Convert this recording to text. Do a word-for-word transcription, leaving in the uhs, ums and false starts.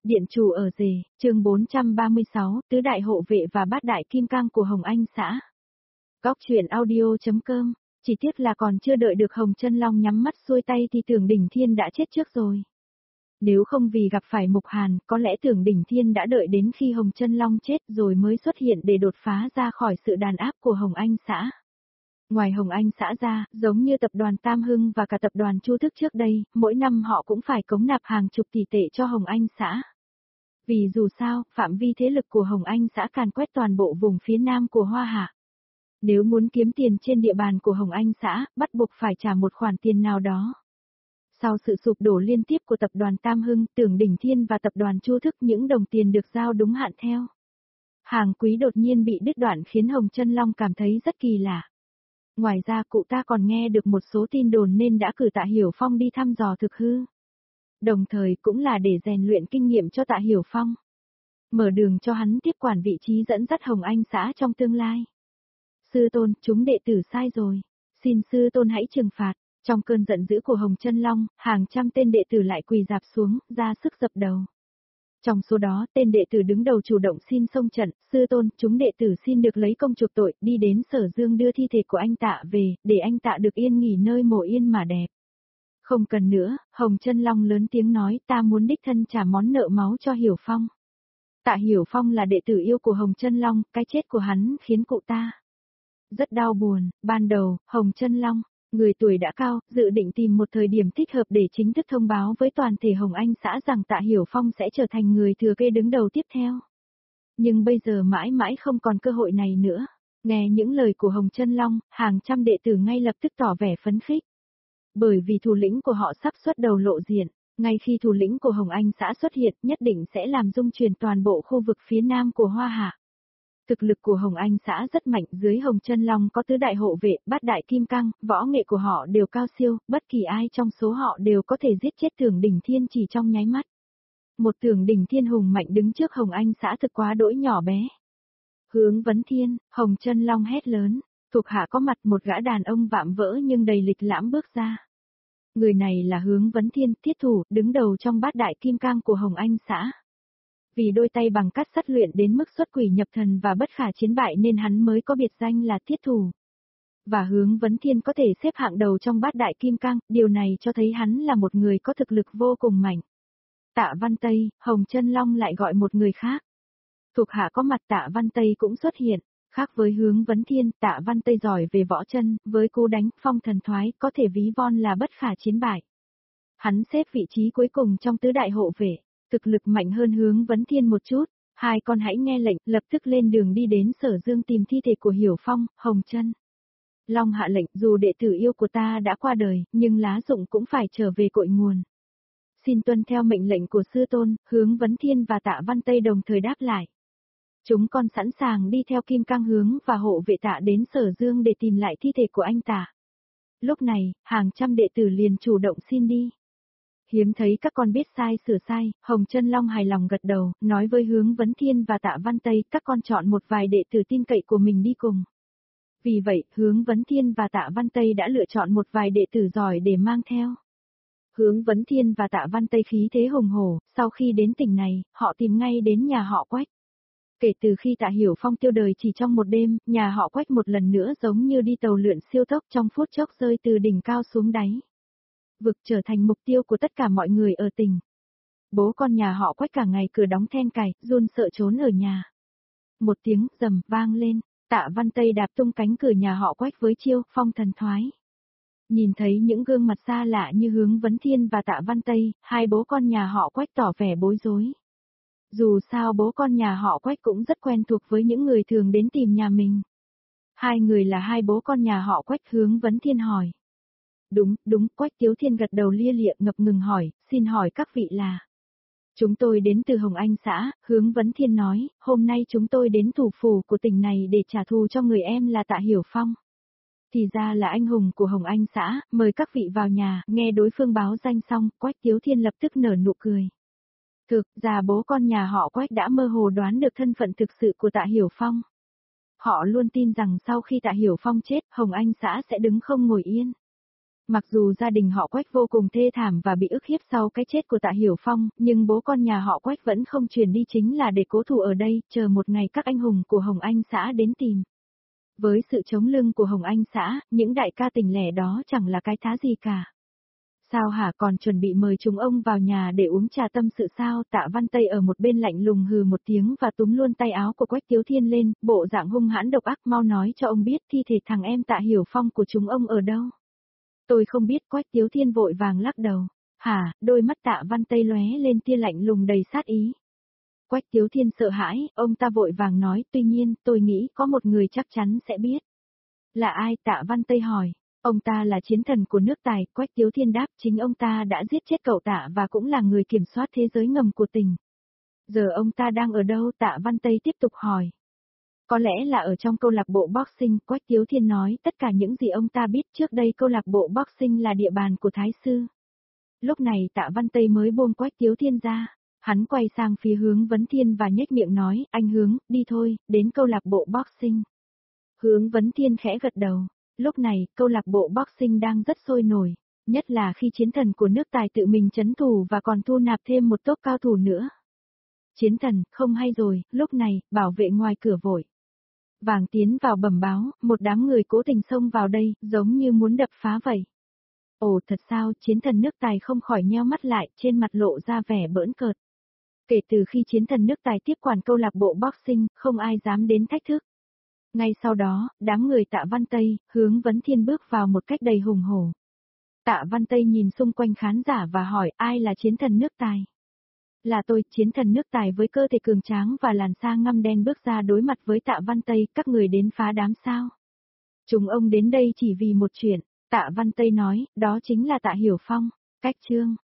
Điện chủ ở rể, chương bốn trăm ba mươi sáu, tứ đại hộ vệ và bát đại kim cang của Hồng Anh xã. Góc truyện audio.com, chỉ tiếc là còn chưa đợi được Hồng Chân Long nhắm mắt xuôi tay thì Tưởng Đỉnh Thiên đã chết trước rồi. Nếu không vì gặp phải Mục Hàn, có lẽ Tưởng Đỉnh Thiên đã đợi đến khi Hồng Chân Long chết rồi mới xuất hiện để đột phá ra khỏi sự đàn áp của Hồng Anh xã. Ngoài Hồng Anh xã ra, giống như tập đoàn Tam Hưng và cả tập đoàn Chu Thức trước đây, mỗi năm họ cũng phải cống nạp hàng chục tỷ tệ cho Hồng Anh xã. Vì dù sao, phạm vi thế lực của Hồng Anh xã càn quét toàn bộ vùng phía nam của Hoa Hạ. Nếu muốn kiếm tiền trên địa bàn của Hồng Anh xã, bắt buộc phải trả một khoản tiền nào đó. Sau sự sụp đổ liên tiếp của tập đoàn Tam Hưng, Tưởng Đỉnh Thiên và tập đoàn Chu Thức, những đồng tiền được giao đúng hạn theo hàng quý đột nhiên bị đứt đoạn khiến Hồng Chân Long cảm thấy rất kỳ lạ. Ngoài ra cụ ta còn nghe được một số tin đồn nên đã cử Tạ Hiểu Phong đi thăm dò thực hư. Đồng thời cũng là để rèn luyện kinh nghiệm cho Tạ Hiểu Phong. Mở đường cho hắn tiếp quản vị trí dẫn dắt Hồng Anh xã trong tương lai. Sư tôn, chúng đệ tử sai rồi. Xin sư tôn hãy trừng phạt. Trong cơn giận dữ của Hồng Chân Long, hàng trăm tên đệ tử lại quỳ dạp xuống, ra sức dập đầu. Trong số đó, tên đệ tử đứng đầu chủ động xin xông trận, sư tôn, chúng đệ tử xin được lấy công chuộc tội, đi đến Sở Dương đưa thi thể của anh Tạ về, để anh Tạ được yên nghỉ nơi mồ yên mà đẹp. Không cần nữa, Hồng Chân Long lớn tiếng nói, ta muốn đích thân trả món nợ máu cho Hiểu Phong. Tạ Hiểu Phong là đệ tử yêu của Hồng Chân Long, cái chết của hắn khiến cụ ta rất đau buồn. Ban đầu, Hồng Chân Long, người tuổi đã cao, dự định tìm một thời điểm thích hợp để chính thức thông báo với toàn thể Hồng Anh xã rằng Tạ Hiểu Phong sẽ trở thành người thừa kế đứng đầu tiếp theo. Nhưng bây giờ mãi mãi không còn cơ hội này nữa. Nghe những lời của Hồng Chân Long, hàng trăm đệ tử ngay lập tức tỏ vẻ phấn khích. Bởi vì thủ lĩnh của họ sắp xuất đầu lộ diện, ngay khi thủ lĩnh của Hồng Anh xã xuất hiện nhất định sẽ làm rung chuyển toàn bộ khu vực phía nam của Hoa Hạ. Thực lực của Hồng Anh xã rất mạnh, dưới Hồng Chân Long có tứ đại hộ vệ, bát đại kim cang, võ nghệ của họ đều cao siêu, bất kỳ ai trong số họ đều có thể giết chết Tưởng Đỉnh Thiên chỉ trong nháy mắt. Một Tưởng Đỉnh Thiên hùng mạnh đứng trước Hồng Anh xã thực quá đỗi nhỏ bé. Hướng Vấn Thiên, Hồng Chân Long hét lớn, thuộc hạ có mặt, một gã đàn ông vạm vỡ nhưng đầy lịch lãm bước ra. Người này là Hướng Vấn Thiên, thiết thủ, đứng đầu trong bát đại kim cang của Hồng Anh xã. Vì đôi tay bằng cát sắt luyện đến mức xuất quỷ nhập thần và bất khả chiến bại nên hắn mới có biệt danh là thiết thủ. Và Hướng Vấn Thiên có thể xếp hạng đầu trong bát đại kim cang, điều này cho thấy hắn là một người có thực lực vô cùng mạnh. Tạ Văn Tây, Hồng Chân Long lại gọi một người khác. Thuộc hạ có mặt, Tạ Văn Tây cũng xuất hiện. Khác với Hướng Vấn Thiên, Tạ Văn Tây giỏi về võ chân, với cú đánh phong thần thoái có thể ví von là bất khả chiến bại. Hắn xếp vị trí cuối cùng trong tứ đại hộ vệ. Thực lực mạnh hơn Hướng Vấn Thiên một chút, hai con hãy nghe lệnh, lập tức lên đường đi đến Sở Dương tìm thi thể của Hiểu Phong. Hồng Chân Long hạ lệnh, dù đệ tử yêu của ta đã qua đời, nhưng lá dụng cũng phải trở về cội nguồn. Xin tuân theo mệnh lệnh của sư tôn. Hướng Vấn Thiên và Tạ Văn Tây đồng thời đáp lại. Chúng con sẵn sàng đi theo Kim Cang Hướng và hộ vệ Tạ đến Sở Dương để tìm lại thi thể của anh Tạ. Lúc này, hàng trăm đệ tử liền chủ động xin đi. Hiếm thấy các con biết sai sửa sai, Hồng Chân Long hài lòng gật đầu, nói với Hướng Vấn Thiên và Tạ Văn Tây, các con chọn một vài đệ tử tin cậy của mình đi cùng. Vì vậy, Hướng Vấn Thiên và Tạ Văn Tây đã lựa chọn một vài đệ tử giỏi để mang theo. Hướng Vấn Thiên và Tạ Văn Tây khí thế hùng hổ, sau khi đến tỉnh này, họ tìm ngay đến nhà họ Quách. Kể từ khi Tạ Hiểu Phong tiêu đời chỉ trong một đêm, nhà họ Quách một lần nữa giống như đi tàu lượn siêu tốc trong phút chốc rơi từ đỉnh cao xuống đáy. Vực trở thành mục tiêu của tất cả mọi người ở tỉnh. Bố con nhà họ Quách cả ngày cửa đóng then cài, run sợ trốn ở nhà. Một tiếng rầm vang lên, Tạ Văn Tây đạp tung cánh cửa nhà họ Quách với chiêu phong thần thoái. Nhìn thấy những gương mặt xa lạ như Hướng Vấn Thiên và Tạ Văn Tây, hai bố con nhà họ Quách tỏ vẻ bối rối. Dù sao bố con nhà họ Quách cũng rất quen thuộc với những người thường đến tìm nhà mình. Hai người là hai bố con nhà họ Quách. Hướng Vấn Thiên hỏi. Đúng, đúng, Quách Tiếu Thiên gật đầu lia lịa ngập ngừng hỏi, xin hỏi các vị là. Chúng tôi đến từ Hồng Anh xã. Hướng Vấn Thiên nói, hôm nay chúng tôi đến thủ phủ của tỉnh này để trả thù cho người em là Tạ Hiểu Phong. Thì ra là anh hùng của Hồng Anh xã, mời các vị vào nhà. Nghe đối phương báo danh xong, Quách Tiếu Thiên lập tức nở nụ cười. Thực ra bố con nhà họ Quách đã mơ hồ đoán được thân phận thực sự của Tạ Hiểu Phong. Họ luôn tin rằng sau khi Tạ Hiểu Phong chết, Hồng Anh xã sẽ đứng không ngồi yên. Mặc dù gia đình họ Quách vô cùng thê thảm và bị ức hiếp sau cái chết của Tạ Hiểu Phong, nhưng bố con nhà họ Quách vẫn không chuyển đi chính là để cố thủ ở đây, chờ một ngày các anh hùng của Hồng Anh xã đến tìm. Với sự chống lưng của Hồng Anh xã, những đại ca tỉnh lẻ đó chẳng là cái thá gì cả. Sao hả, còn chuẩn bị mời chúng ông vào nhà để uống trà tâm sự sao? Tạ Văn Tây ở một bên lạnh lùng hừ một tiếng và túm luôn tay áo của Quách Tiếu Thiên lên, bộ dạng hung hãn độc ác, mau nói cho ông biết thi thể thằng em Tạ Hiểu Phong của chúng ông ở đâu. Tôi không biết. Quách Tiếu Thiên vội vàng lắc đầu. Hả, đôi mắt Tạ Văn Tây lóe lên tia lạnh lùng đầy sát ý. Quách Tiếu Thiên sợ hãi, ông ta vội vàng nói, tuy nhiên, tôi nghĩ có một người chắc chắn sẽ biết. Là ai? Tạ Văn Tây hỏi. Ông ta là chiến thần của nước Tài. Quách Tiếu Thiên đáp, chính ông ta đã giết chết cậu Tạ và cũng là người kiểm soát thế giới ngầm của tỉnh. Giờ ông ta đang ở đâu? Tạ Văn Tây tiếp tục hỏi. Có lẽ là ở trong câu lạc bộ boxing. Quách Tiếu Thiên nói tất cả những gì ông ta biết. Trước đây câu lạc bộ boxing là địa bàn của Thái Sư. Lúc này Tạ Văn Tây mới buông Quách Tiếu Thiên ra. Hắn quay sang phía Hướng Vấn Thiên và nhếch miệng nói, anh Hướng, đi thôi, đến câu lạc bộ boxing. Hướng Vấn Thiên khẽ gật đầu. Lúc này, câu lạc bộ boxing đang rất sôi nổi, nhất là khi chiến thần của nước Tài tự mình trấn thủ và còn thu nạp thêm một tốp cao thủ nữa. Chiến thần, không hay rồi, lúc này, bảo vệ ngoài cửa vội vàng tiến vào bẩm báo, một đám người cố tình xông vào đây, giống như muốn đập phá vậy. Ồ, thật sao? Chiến thần nước Tài không khỏi nheo mắt lại, trên mặt lộ ra vẻ bỡn cợt. Kể từ khi chiến thần nước Tài tiếp quản câu lạc bộ boxing, không ai dám đến thách thức. Ngay sau đó, đám người Tạ Văn Tây, Hướng Vấn Thiên bước vào một cách đầy hùng hổ. Tạ Văn Tây nhìn xung quanh khán giả và hỏi, ai là chiến thần nước Tài? Là tôi. Chiến thần nước Tài với cơ thể cường tráng và làn da ngăm đen bước ra đối mặt với Tạ Văn Tây, các người đến phá đám sao? Chúng ông đến đây chỉ vì một chuyện, Tạ Văn Tây nói, đó chính là Tạ Hiểu Phong. Cách chương